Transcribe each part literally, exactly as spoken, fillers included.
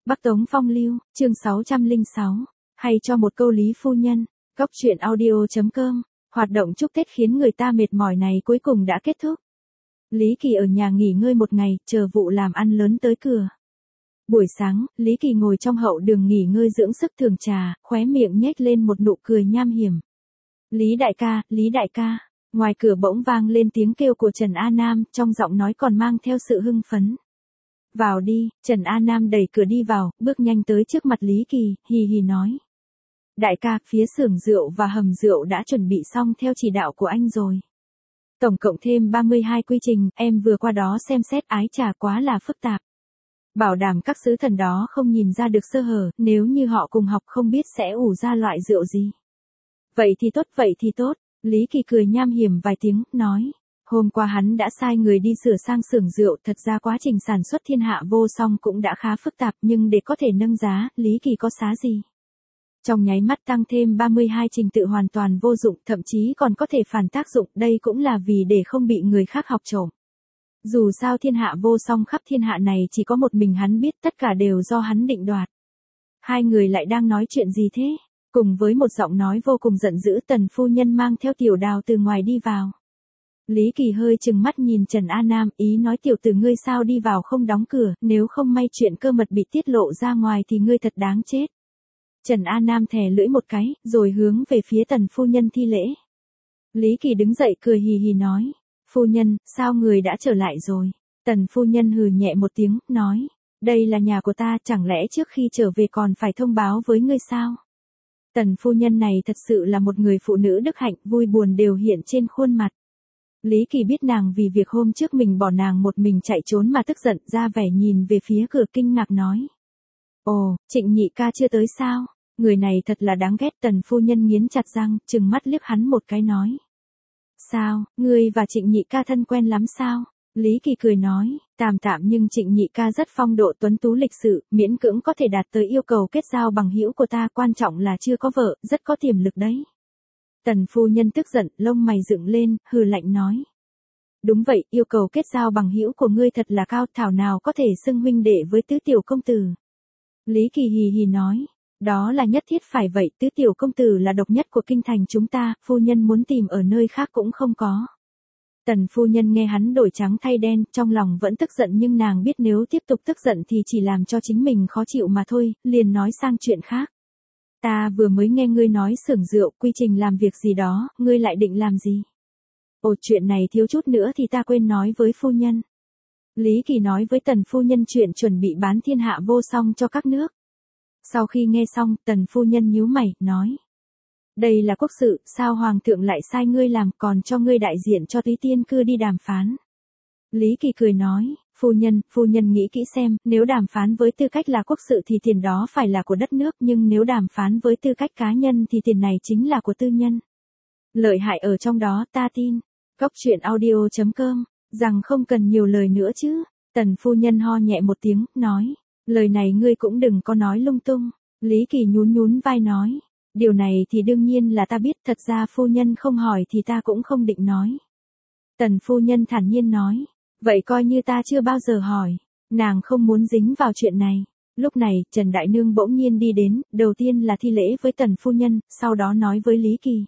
Bắc Tống Phong Lưu, chương sáu trăm lẻ sáu. Hay cho một câu Lý phu nhân. Góc truyện audio chấm com. Hoạt động chúc Tết khiến người ta mệt mỏi này cuối cùng đã kết thúc. Lý Kỳ ở nhà nghỉ ngơi một ngày, chờ vụ làm ăn lớn tới cửa. Buổi sáng, Lý Kỳ ngồi trong hậu đường nghỉ ngơi dưỡng sức thưởng trà, khóe miệng nhếch lên một nụ cười nham hiểm. Lý đại ca, Lý đại ca. Ngoài cửa bỗng vang lên tiếng kêu của Trần A Nam, trong giọng nói còn mang theo sự hưng phấn. Vào đi, Trần A Nam đẩy cửa đi vào, bước nhanh tới trước mặt Lý Kỳ, hì hì nói. Đại ca, phía xưởng rượu và hầm rượu đã chuẩn bị xong theo chỉ đạo của anh rồi. Tổng cộng thêm ba mươi hai quy trình, em vừa qua đó xem xét ái trà quá là phức tạp. Bảo đảm các sứ thần đó không nhìn ra được sơ hở, nếu như họ cùng học không biết sẽ ủ ra loại rượu gì. Vậy thì tốt, vậy thì tốt, Lý Kỳ cười nham hiểm vài tiếng, nói. Hôm qua hắn đã sai người đi sửa sang xưởng rượu, thật ra quá trình sản xuất thiên hạ vô song cũng đã khá phức tạp, nhưng để có thể nâng giá, Lý Kỳ có xá gì. Trong nháy mắt tăng thêm ba mươi hai trình tự hoàn toàn vô dụng, thậm chí còn có thể phản tác dụng, đây cũng là vì để không bị người khác học trộm. Dù sao thiên hạ vô song khắp thiên hạ này chỉ có một mình hắn biết, tất cả đều do hắn định đoạt. Hai người lại đang nói chuyện gì thế? Cùng với một giọng nói vô cùng giận dữ, Tần phu nhân mang theo Tiểu Đào từ ngoài đi vào. Lý Kỳ hơi chừng mắt nhìn Trần A Nam, ý nói tiểu tử ngươi sao đi vào không đóng cửa, nếu không may chuyện cơ mật bị tiết lộ ra ngoài thì ngươi thật đáng chết. Trần A Nam thè lưỡi một cái, rồi hướng về phía Tần phu nhân thi lễ. Lý Kỳ đứng dậy cười hì hì nói, phu nhân, sao người đã trở lại rồi? Tần phu nhân hừ nhẹ một tiếng, nói, đây là nhà của ta, chẳng lẽ trước khi trở về còn phải thông báo với ngươi sao? Tần phu nhân này thật sự là một người phụ nữ đức hạnh, vui buồn đều hiện trên khuôn mặt. Lý Kỳ biết nàng vì việc hôm trước mình bỏ nàng một mình chạy trốn mà tức giận, ra vẻ nhìn về phía cửa kinh ngạc nói. Ồ, Trịnh nhị ca chưa tới sao? Người này thật là đáng ghét. Tần phu nhân nghiến chặt răng, trừng mắt liếc hắn một cái nói. Sao, ngươi và Trịnh nhị ca thân quen lắm sao? Lý Kỳ cười nói, tạm tạm nhưng Trịnh nhị ca rất phong độ tuấn tú lịch sự, miễn cưỡng có thể đạt tới yêu cầu kết giao bằng hữu của ta, quan trọng là chưa có vợ, rất có tiềm lực đấy. Tần phu nhân tức giận, lông mày dựng lên, hừ lạnh nói. Đúng vậy, yêu cầu kết giao bằng hữu của ngươi thật là cao, thảo nào có thể xưng huynh đệ với tứ tiểu công tử. Lý Kỳ hì hì nói, đó là nhất thiết phải vậy, tứ tiểu công tử là độc nhất của kinh thành chúng ta, phu nhân muốn tìm ở nơi khác cũng không có. Tần phu nhân nghe hắn đổi trắng thay đen, trong lòng vẫn tức giận nhưng nàng biết nếu tiếp tục tức giận thì chỉ làm cho chính mình khó chịu mà thôi, liền nói sang chuyện khác. Ta vừa mới nghe ngươi nói xưởng rượu, quy trình làm việc gì đó, ngươi lại định làm gì? Ồ, chuyện này thiếu chút nữa thì ta quên nói với phu nhân. Lý Kỳ nói với Tần phu nhân chuyện chuẩn bị bán thiên hạ vô song cho các nước. Sau khi nghe xong, Tần phu nhân nhíu mày, nói. Đây là quốc sự, sao hoàng thượng lại sai ngươi làm, còn cho ngươi đại diện cho Túy Tiên Cư đi đàm phán? Lý Kỳ cười nói, phu nhân, phu nhân nghĩ kỹ xem, nếu đàm phán với tư cách là quốc sự thì tiền đó phải là của đất nước, nhưng nếu đàm phán với tư cách cá nhân thì tiền này chính là của tư nhân. Lợi hại ở trong đó, ta tin. Góc truyện audio chấm com, rằng không cần nhiều lời nữa chứ. Tần phu nhân ho nhẹ một tiếng, nói, lời này ngươi cũng đừng có nói lung tung. Lý Kỳ nhún nhún vai nói, điều này thì đương nhiên là ta biết, thật ra phu nhân không hỏi thì ta cũng không định nói. Tần phu nhân thản nhiên nói, vậy coi như ta chưa bao giờ hỏi, nàng không muốn dính vào chuyện này. Lúc này, Trần Đại Nương bỗng nhiên đi đến, đầu tiên là thi lễ với Tần phu nhân, sau đó nói với Lý Kỳ.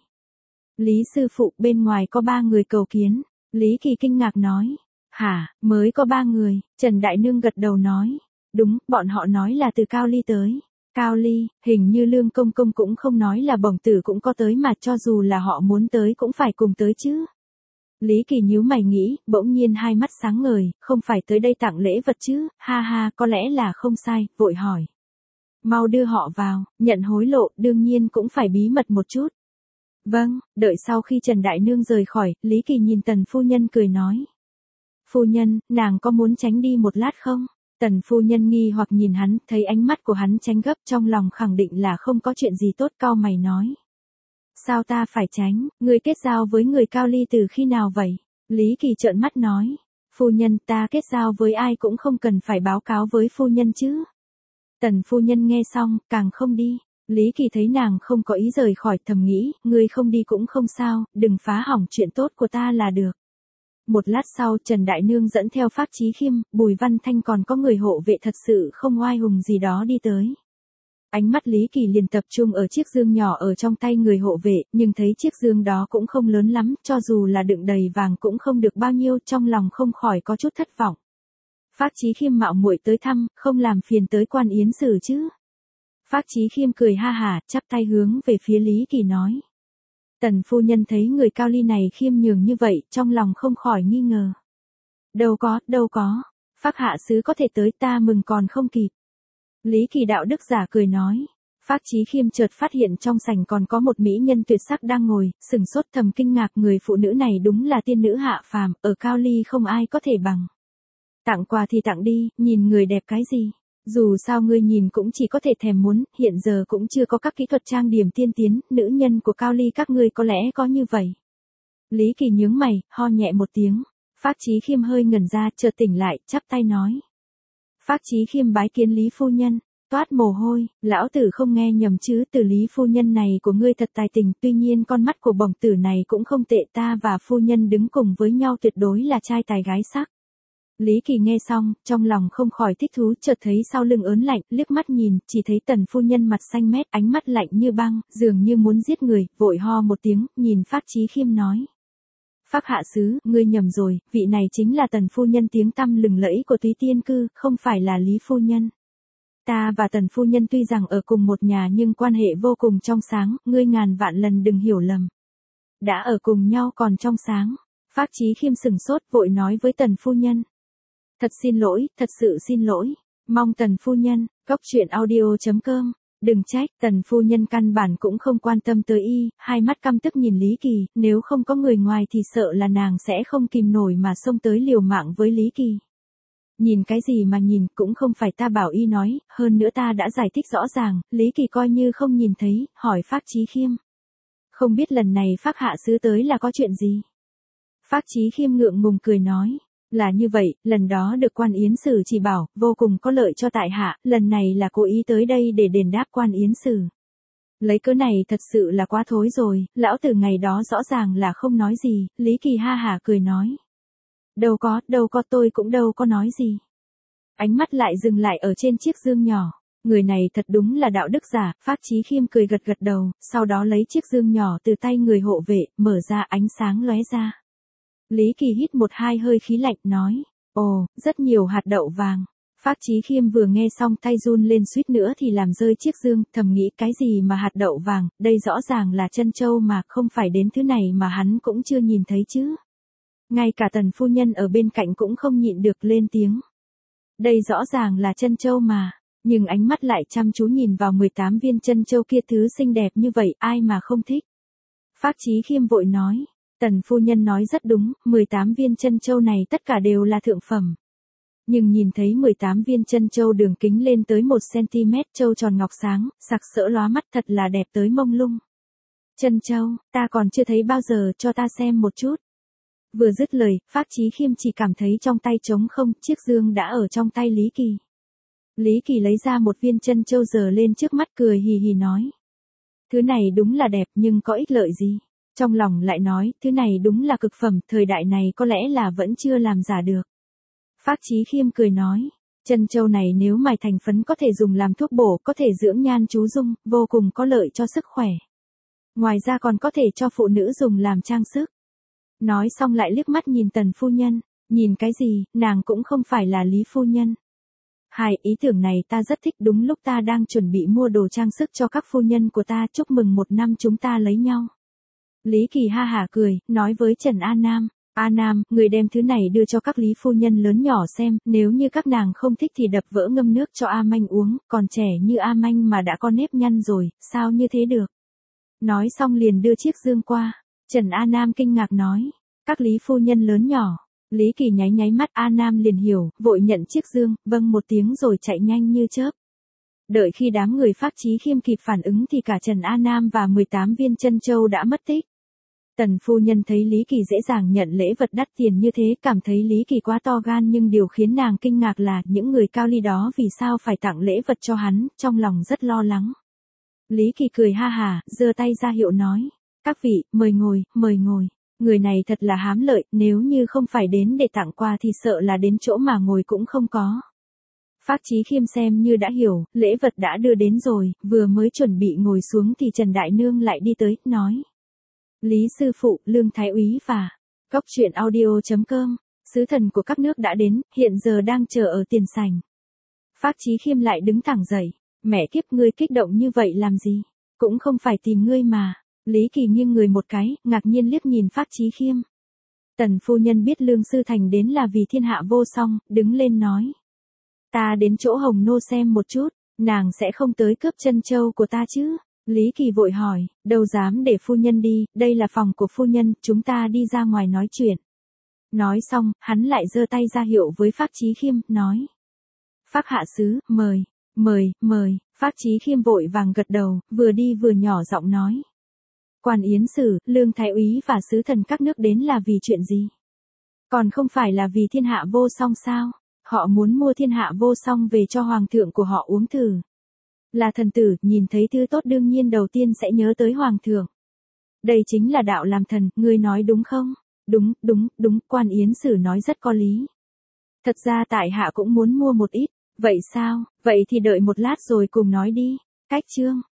Lý sư phụ, bên ngoài có ba người cầu kiến. Lý Kỳ kinh ngạc nói, hả, mới có ba người? Trần Đại Nương gật đầu nói, đúng, bọn họ nói là từ Cao Ly tới. Cao Ly, hình như Lương công công cũng không nói là bổng tử cũng có tới mà, cho dù là họ muốn tới cũng phải cùng tới chứ. Lý Kỳ nhíu mày nghĩ, bỗng nhiên hai mắt sáng ngời, không phải tới đây tặng lễ vật chứ, ha ha, có lẽ là không sai, vội hỏi. Mau đưa họ vào, nhận hối lộ, đương nhiên cũng phải bí mật một chút. Vâng, đợi sau khi Trần Đại Nương rời khỏi, Lý Kỳ nhìn Tần phu nhân cười nói. Phu nhân, nàng có muốn tránh đi một lát không? Tần phu nhân nghi hoặc nhìn hắn, thấy ánh mắt của hắn tránh gấp, trong lòng khẳng định là không có chuyện gì tốt, cau mày nói. Sao ta phải tránh, ngươi kết giao với người Cao Ly từ khi nào vậy? Lý Kỳ trợn mắt nói. Phu nhân, ta kết giao với ai cũng không cần phải báo cáo với phu nhân chứ. Tần phu nhân nghe xong, càng không đi. Lý Kỳ thấy nàng không có ý rời khỏi, thầm nghĩ, ngươi không đi cũng không sao, đừng phá hỏng chuyện tốt của ta là được. Một lát sau Trần Đại Nương dẫn theo Phác Chí Khiêm, Bùi Văn Thanh còn có người hộ vệ thật sự không oai hùng gì đó đi tới. Ánh mắt Lý Kỳ liền tập trung ở chiếc dương nhỏ ở trong tay người hộ vệ, nhưng thấy chiếc dương đó cũng không lớn lắm, cho dù là đựng đầy vàng cũng không được bao nhiêu, trong lòng không khỏi có chút thất vọng. Phác Chí Khiêm mạo muội tới thăm, không làm phiền tới Quan Yến Sử chứ? Phác Chí Khiêm cười ha hả, chắp tay hướng về phía Lý Kỳ nói. Tần phu nhân thấy người cao ly này khiêm nhường như vậy, trong lòng không khỏi nghi ngờ. Đâu có, đâu có, Phác hạ sứ có thể tới, ta mừng còn không kịp. Lý Kỳ đạo đức giả cười nói. Phác Chí Khiêm chợt phát hiện trong sảnh còn có một mỹ nhân tuyệt sắc đang ngồi, sừng sốt thầm kinh ngạc, người phụ nữ này đúng là tiên nữ hạ phàm, ở Cao Ly không ai có thể bằng. Tặng quà thì tặng đi, nhìn người đẹp cái gì? Dù sao ngươi nhìn cũng chỉ có thể thèm muốn, hiện giờ cũng chưa có các kỹ thuật trang điểm tiên tiến, nữ nhân của Cao Ly các ngươi có lẽ có như vậy. Lý Kỳ nhướng mày, ho nhẹ một tiếng. Phác Chí Khiêm hơi ngẩn ra, chợt tỉnh lại, chắp tay nói. Phác Chí Khiêm bái kiến Lý phu nhân, toát mồ hôi, lão tử không nghe nhầm chứ, từ Lý phu nhân này của ngươi thật tài tình, tuy nhiên con mắt của bổng tử này cũng không tệ, ta và phu nhân đứng cùng với nhau tuyệt đối là trai tài gái sắc. Lý Kỳ nghe xong, trong lòng không khỏi thích thú, chợt thấy sau lưng ớn lạnh, liếc mắt nhìn, chỉ thấy Tần phu nhân mặt xanh mét, ánh mắt lạnh như băng, dường như muốn giết người, vội ho một tiếng, nhìn Phác Chí Khiêm nói. Phác hạ sứ, ngươi nhầm rồi, vị này chính là Tần phu nhân tiếng tăm lừng lẫy của Túy Tiên Cư, không phải là Lý phu nhân. Ta và Tần phu nhân tuy rằng ở cùng một nhà nhưng quan hệ vô cùng trong sáng, ngươi ngàn vạn lần đừng hiểu lầm. Đã ở cùng nhau còn trong sáng. Phác Chí Khiêm sừng sốt, vội nói với Tần phu nhân. Thật xin lỗi, thật sự xin lỗi. Mong Tần phu nhân, cốc truyện audio chấm com. Đừng trách, Tần phu nhân căn bản cũng không quan tâm tới y, hai mắt căm tức nhìn Lý Kỳ, nếu không có người ngoài thì sợ là nàng sẽ không kìm nổi mà xông tới liều mạng với Lý Kỳ. Nhìn cái gì mà nhìn, cũng không phải ta bảo y nói, hơn nữa ta đã giải thích rõ ràng, Lý Kỳ coi như không nhìn thấy, hỏi Phác Chí Khiêm. Không biết lần này Phác hạ sứ tới là có chuyện gì? Phác Chí Khiêm ngượng ngùng cười nói. Là như vậy, lần đó được Quan Yến Sử chỉ bảo, vô cùng có lợi cho tại hạ, lần này là cố ý tới đây để đền đáp Quan Yến Sử. Lấy cớ này thật sự là quá thối rồi, lão tử ngày đó rõ ràng là không nói gì, Lý Kỳ ha hả cười nói. Đâu có, đâu có, tôi cũng đâu có nói gì. Ánh mắt lại dừng lại ở trên chiếc dương nhỏ. Người này thật đúng là đạo đức giả, Phác Chí Khiêm cười gật gật đầu, sau đó lấy chiếc dương nhỏ từ tay người hộ vệ, mở ra, ánh sáng lóe ra. Lý Kỳ hít một hai hơi khí lạnh nói, ồ, rất nhiều hạt đậu vàng. Phác Chí Khiêm vừa nghe xong tay run lên suýt nữa thì làm rơi chiếc dương, thầm nghĩ cái gì mà hạt đậu vàng, đây rõ ràng là trân châu mà, không phải đến thứ này mà hắn cũng chưa nhìn thấy chứ. Ngay cả Tần phu nhân ở bên cạnh cũng không nhịn được lên tiếng. Đây rõ ràng là trân châu mà, nhưng ánh mắt lại chăm chú nhìn vào mười tám viên trân châu kia, thứ xinh đẹp như vậy, ai mà không thích. Phác Chí Khiêm vội nói. Tần phu nhân nói rất đúng, mười tám viên trân châu này tất cả đều là thượng phẩm. Nhưng nhìn thấy mười tám viên trân châu đường kính lên tới một xăng-ti-mét, châu tròn ngọc sáng, sặc sỡ lóa mắt, thật là đẹp tới mông lung. Trân châu, ta còn chưa thấy bao giờ, cho ta xem một chút. Vừa dứt lời, Phác Chí Khiêm chỉ cảm thấy trong tay trống không, chiếc dương đã ở trong tay Lý Kỳ. Lý Kỳ lấy ra một viên trân châu giơ lên trước mắt, cười hì hì nói. Thứ này đúng là đẹp nhưng có ích lợi gì? Trong lòng lại nói, thứ này đúng là cực phẩm, thời đại này có lẽ là vẫn chưa làm giả được. Phác Chí Khiêm cười nói, trân châu này nếu mài thành phấn có thể dùng làm thuốc bổ, có thể dưỡng nhan chú dung, vô cùng có lợi cho sức khỏe. Ngoài ra còn có thể cho phụ nữ dùng làm trang sức. Nói xong lại liếc mắt nhìn Tần phu nhân, nhìn cái gì, nàng cũng không phải là Lý phu nhân. Hai, ý tưởng này ta rất thích, đúng lúc ta đang chuẩn bị mua đồ trang sức cho các phu nhân của ta, chúc mừng một năm chúng ta lấy nhau. Lý Kỳ ha hả cười, nói với Trần A Nam, A Nam, người đem thứ này đưa cho các Lý phu nhân lớn nhỏ xem, nếu như các nàng không thích thì đập vỡ ngâm nước cho A Manh uống, còn trẻ như A Manh mà đã có nếp nhăn rồi, sao như thế được. Nói xong liền đưa chiếc dương qua, Trần A Nam kinh ngạc nói, các Lý phu nhân lớn nhỏ. Lý Kỳ nháy nháy mắt, A Nam liền hiểu, vội nhận chiếc dương, vâng một tiếng rồi chạy nhanh như chớp. Đợi khi đám người Phác Chí Khiêm kịp phản ứng thì cả Trần A Nam và mười tám viên trân châu đã mất tích. Tần phu nhân thấy Lý Kỳ dễ dàng nhận lễ vật đắt tiền như thế, cảm thấy Lý Kỳ quá to gan, nhưng điều khiến nàng kinh ngạc là những người cao ly đó vì sao phải tặng lễ vật cho hắn, trong lòng rất lo lắng. Lý Kỳ cười ha hả, giơ tay ra hiệu nói, các vị, mời ngồi, mời ngồi. Người này thật là hám lợi, nếu như không phải đến để tặng quà thì sợ là đến chỗ mà ngồi cũng không có. Phác Chí Khiêm xem như đã hiểu, lễ vật đã đưa đến rồi, vừa mới chuẩn bị ngồi xuống thì Trần Đại Nương lại đi tới, nói. Lý sư phụ, Lương Thái úy và Cốc truyện audio.com, sứ thần của các nước đã đến, hiện giờ đang chờ ở tiền sảnh. Phác Chí Khiêm lại đứng thẳng dậy, mẹ kiếp ngươi kích động như vậy làm gì, cũng không phải tìm ngươi mà. Lý Kỳ nghiêng người một cái, ngạc nhiên liếc nhìn Phác Chí Khiêm. Tần phu nhân biết Lương sư thành đến là vì thiên hạ vô song, đứng lên nói. Ta đến chỗ Hồng Nô xem một chút, nàng sẽ không tới cướp chân châu của ta chứ? Lý Kỳ vội hỏi, đâu dám để phu nhân đi, đây là phòng của phu nhân, chúng ta đi ra ngoài nói chuyện. Nói xong, hắn lại giơ tay ra hiệu với Phác Chí Khiêm, nói. Phác hạ sứ, mời, mời, mời, Phác Chí Khiêm vội vàng gật đầu, vừa đi vừa nhỏ giọng nói. Quan Yến Sử, Lương Thái úy và sứ thần các nước đến là vì chuyện gì? Còn không phải là vì thiên hạ vô song sao? Họ muốn mua thiên hạ vô song về cho hoàng thượng của họ uống thử. Là thần tử, nhìn thấy thứ tốt đương nhiên đầu tiên sẽ nhớ tới hoàng thượng. Đây chính là đạo làm thần, ngươi nói đúng không? Đúng, đúng, đúng, Quan Yến Sử nói rất có lý. Thật ra tại hạ cũng muốn mua một ít, vậy sao, vậy thì đợi một lát rồi cùng nói đi. Cách chương.